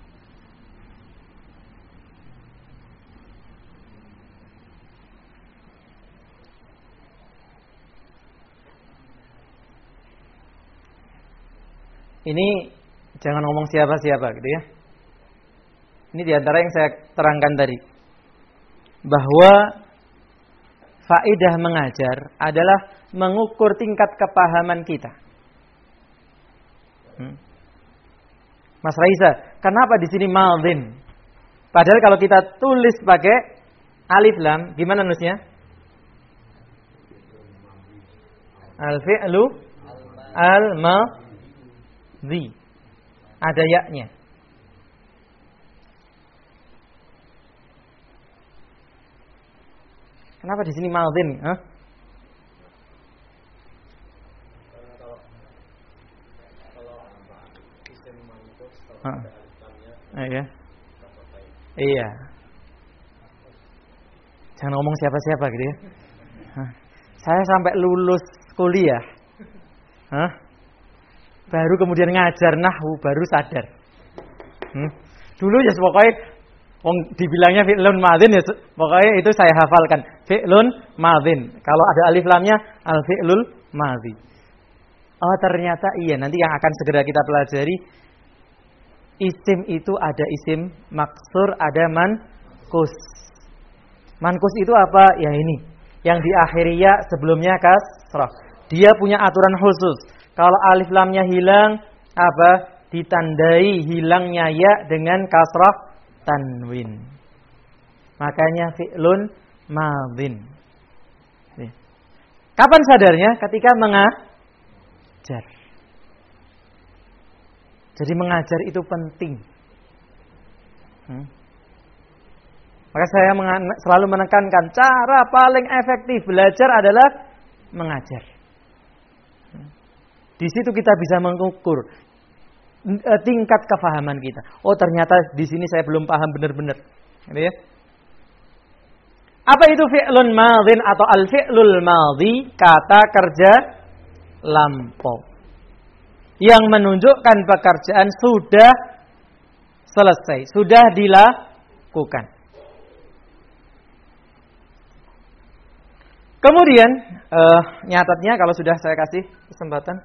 Ini jangan ngomong siapa-siapa gitu ya. Ini diantara yang saya terangkan tadi. Bahwa faedah mengajar adalah mengukur tingkat kepahaman kita. Hmm. Mas Raisa, kenapa di sini madhin? Padahal kalau kita tulis pakai alif lam, gimana nulisnya? Al-fi'lu al-madhi. Ada ya-nya. Kenapa di sini madhin? Hah? Ah. Iya. Iya. Jangan ngomong siapa-siapa gitu ya. Hah. Saya sampai lulus kuliah. Hah? Baru kemudian ngajar nahwu, baru sadar. Hmm. Dulu ya pokoknya wong dibilangnya fi'lun madhin ya pokoknya itu saya hafalkan. Fi'lun madhin. Kalau ada alif lamnya al fi'lul madhi. Oh, ternyata iya, nanti yang akan segera kita pelajari, isim itu ada isim maksur, ada mankus. Mankus itu apa? Ya ini, yang diakhiri ya sebelumnya kasrah. Dia punya aturan khusus. Kalau alif lamnya hilang, apa? Ditandai hilangnya ya dengan kasrah tanwin. Makanya fi'lun madhin. Kapan sadarnya? Ketika mengajar. Jadi mengajar itu penting. Hmm. Maka saya selalu menekankan cara paling efektif belajar adalah mengajar. Hmm. Di situ kita bisa mengukur tingkat kefahaman kita. Oh, ternyata di sini saya belum paham benar-benar. Gitu ya. Apa itu fi'lun madhin atau al-fi'lul madhi? Kata kerja lampau. Yang menunjukkan pekerjaan sudah selesai, sudah dilakukan. Kemudian uh, nyatatnya kalau sudah saya kasih kesempatan.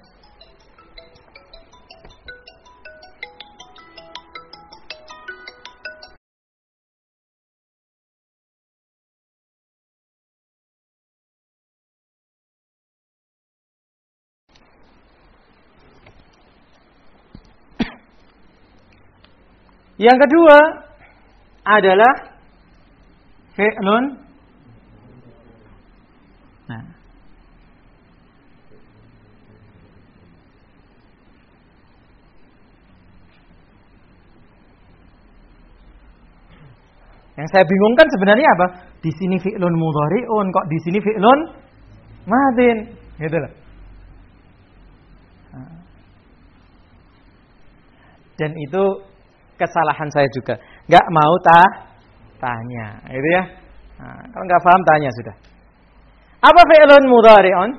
Yang kedua adalah fi'lun. Nah. Yang saya bingungkan sebenarnya apa? Di sini fi'lun mudhari'un, kok di sini fi'lun madhin, gitu loh. Dan itu kesalahan saya juga. Gak mau ta tanya, gitu ya. Nah, kalau gak paham tanya sudah. Apa fi'lun mudhari'un?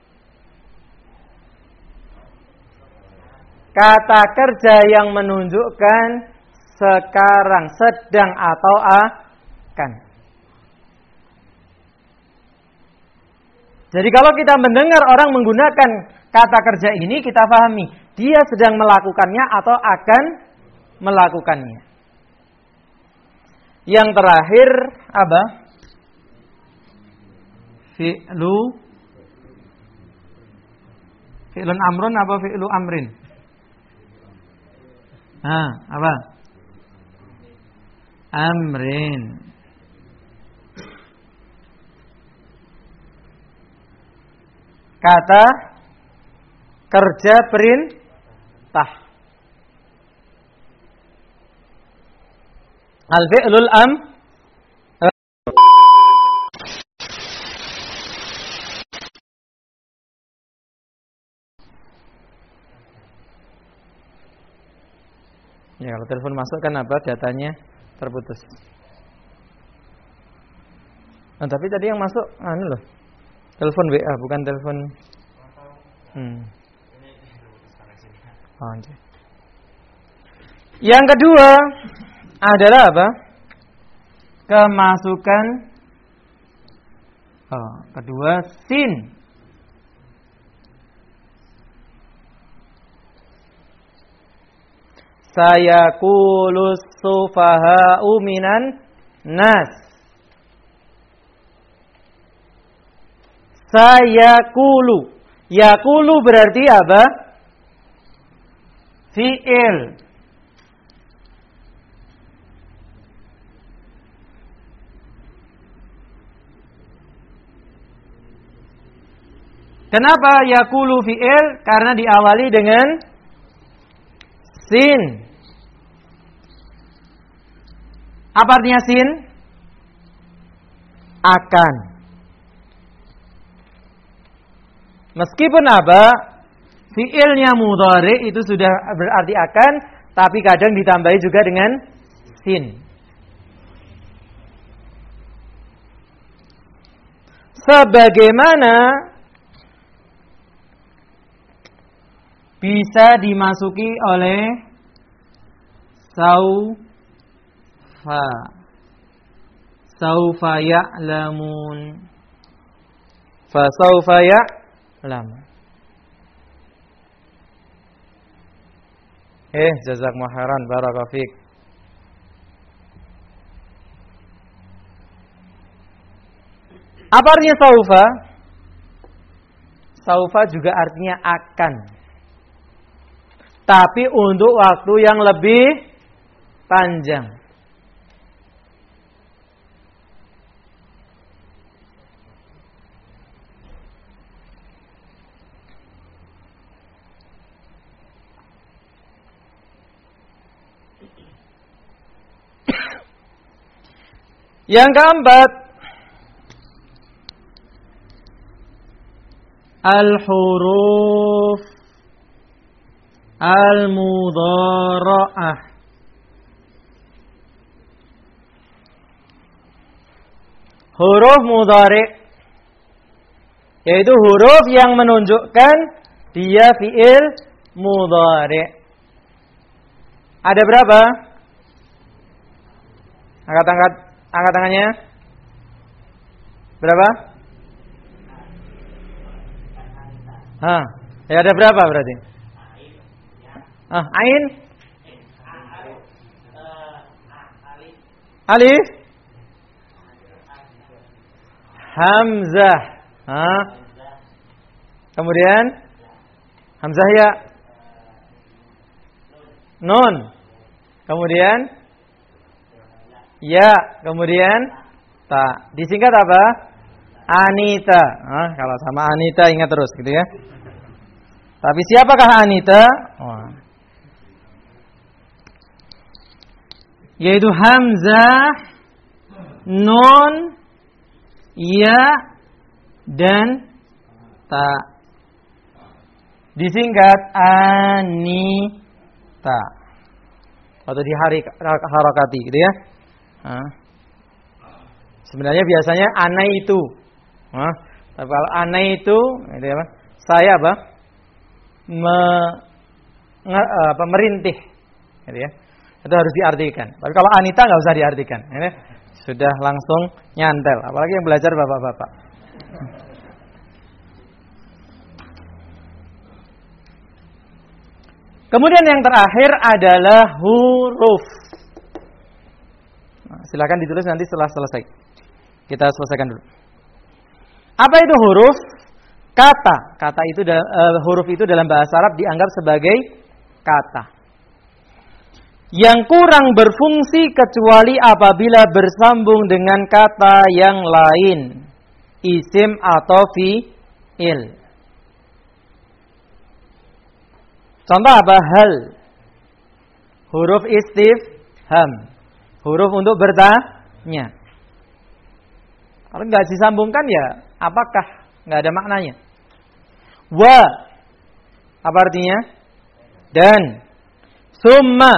Kata kerja yang menunjukkan sekarang, sedang atau akan. Jadi kalau kita mendengar orang menggunakan kata kerja ini, kita pahami dia sedang melakukannya atau akan melakukannya. Yang terakhir apa? fi'lu fi'lun amrun apa fi'lu amrin? Nah, apa? Amrin. Kata kerja perintah. Al-fi'lul am Ya, kalau telepon masuk kan apa? Datanya terputus. Nah, tapi tadi yang masuk anu loh. Telepon W A bukan telepon. Hmm. Oh, okay. Yang kedua adalah apa? Kemasukan oh, kedua sin. Sayaqulus sufaha'u minan nas. Sayaqulu. Yaqulu berarti apa? Fi'il. Kenapa yaqulu fi'il? Karena diawali dengan sin. Apa artinya sin? Akan. Meskipun apa? Fi'ilnya mudhari itu sudah berarti akan, tapi kadang ditambahi juga dengan sin. Sebagaimana bisa dimasuki oleh saufa. Saufa ya'lamun. Fa saufa ya'lamun. Eh, jazakumullah khairan, barakallahu fiik. Apa artinya saufa? Saufa juga artinya akan. Tapi untuk waktu yang lebih panjang. Yang keempat, al-huruf al-mudhara'ah. Huruf mudhari, yaitu huruf yang menunjukkan dia fi'il mudhari. Ada berapa? Angkat-angkat, angkat tangannya. Berapa? Hah, ya ada berapa berarti? Ah, ain? Alif? Hamzah. Hah? Kemudian hamzah ya. Nun. Kemudian ya, kemudian ta. Disingkat apa? Anita. Hah, kalau sama Anita ingat terus gitu ya. Tapi siapakah Anita? Oh. Yaitu hamzah, nun, ya, dan ta. Disingkat Anita. Atau di hari harakati gitu ya. Nah. Sebenarnya biasanya ana itu. Nah, tapi kalau ana itu, itu apa? Saya apa? Me, nge, apa merintih. Gitu ya. Itu harus diartikan. Tapi kalau Anita nggak usah diartikan. Ini sudah langsung nyantel. Apalagi yang belajar bapak-bapak. Kemudian yang terakhir adalah huruf. Nah, silakan ditulis nanti setelah selesai. Kita selesaikan dulu. Apa itu huruf? Kata. Kata itu uh, huruf itu dalam bahasa Arab dianggap sebagai kata. Yang kurang berfungsi kecuali apabila bersambung dengan kata yang lain, isim atau fi'il. Contoh apa? Hal. Huruf istifham. Huruf untuk bertanya. Kalau nggak disambungkan ya, apakah? Nggak ada maknanya. Wa. Apa artinya? Dan. Summa.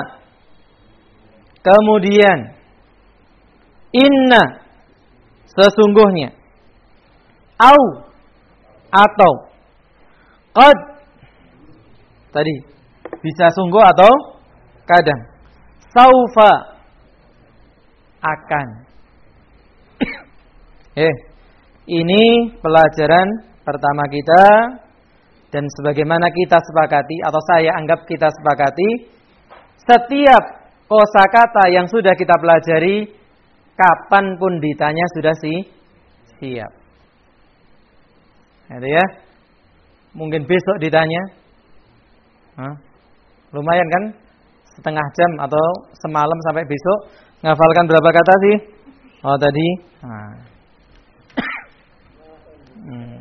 Kemudian. Inna. Sesungguhnya. Au. Atau. Qad. Tadi. Bisa sungguh atau kadang. Saufa. Akan. Eh, ini pelajaran pertama kita, dan sebagaimana kita sepakati atau saya anggap kita sepakati, setiap kosakata yang sudah kita pelajari, kapanpun ditanya sudah sih siap. Itu ya. Mungkin besok ditanya, Hah? lumayan kan? Setengah jam atau semalam sampai besok ngafalkan berapa kata sih? Oh tadi. Nah. Hmm.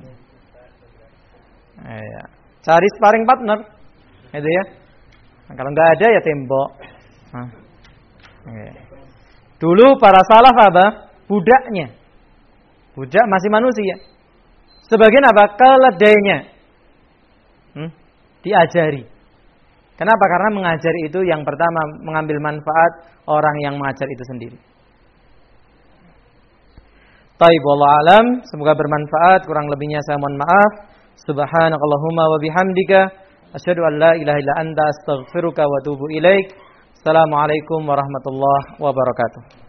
Ya. Cari sparring partner, itu ya. Nah, kalau nggak ada ya tembok. Nah. Ya. Dulu para salaf apa? Budaknya, budak masih manusia. Sebagian apa? Keledainya. Hmm? Diajari. Kenapa? Karena mengajar itu yang pertama mengambil manfaat orang yang mengajar itu sendiri. Taib wallahu alam, semoga bermanfaat, kurang lebihnya saya mohon maaf. Subhanakallahumma wa bihamdika asyhadu an la ilaha illa anta astaghfiruka wa atubu ilaik. Assalamualaikum warahmatullahi wabarakatuh.